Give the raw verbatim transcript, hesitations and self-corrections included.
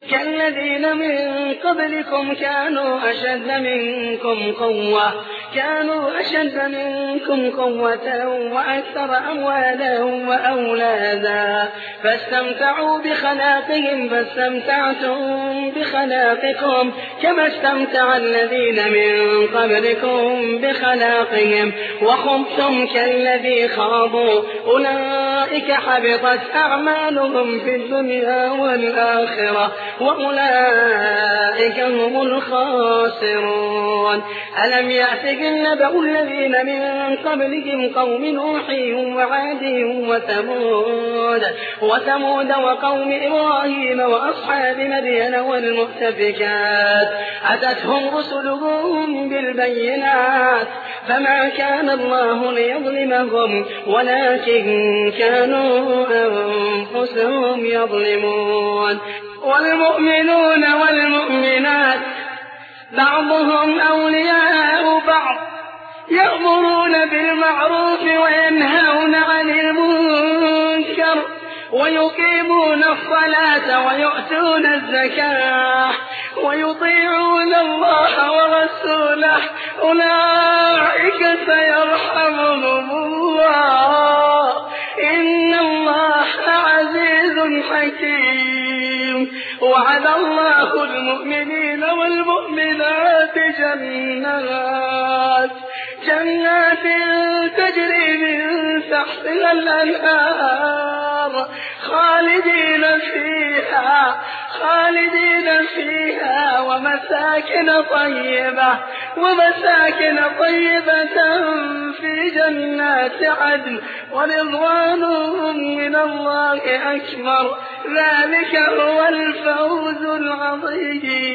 كالذين من قبلكم كانوا أشد منكم قوة كانوا أشد منكم قوة وأكثر أموالا وأولادا فاستمتعوا بخلاقهم فاستمتعتم بخلاقكم كما استمتع الذين من قبلكم بخلاقهم وخبتم كالذي خاضوا أولئك حبطت أعمالهم في الدنيا والآخرة وأولئك هم الخاسرون. ألم يأتكم نبأ الذين من قبلهم قوم نوح وعاد وثمود وثمود وقوم إبراهيم وأصحاب مدين والمؤتفكات أتتهم رسلهم بالبينات فما كان الله ليظلمهم ولكن كانوا أنفسهم يظلمون. والمؤمنون والمؤمنات بعضهم أولياء بعض يأمرون بالمعروف وينهون عن المنكر ويقيمون الصلاة ويؤتون الزكاة ويطيعون الله ورسوله أولئك سيرحمهم الله إن الله عزيز حكيم. وعد الله المؤمنين والمؤمنات جنات جنات تجري من تحتها الأنهار خالدين فيها خالدين فيها ومساكن طيبة ومساكن طيبة في جنات عدن ورضوان من الله أكبر ذلك هو الفوز العظيم.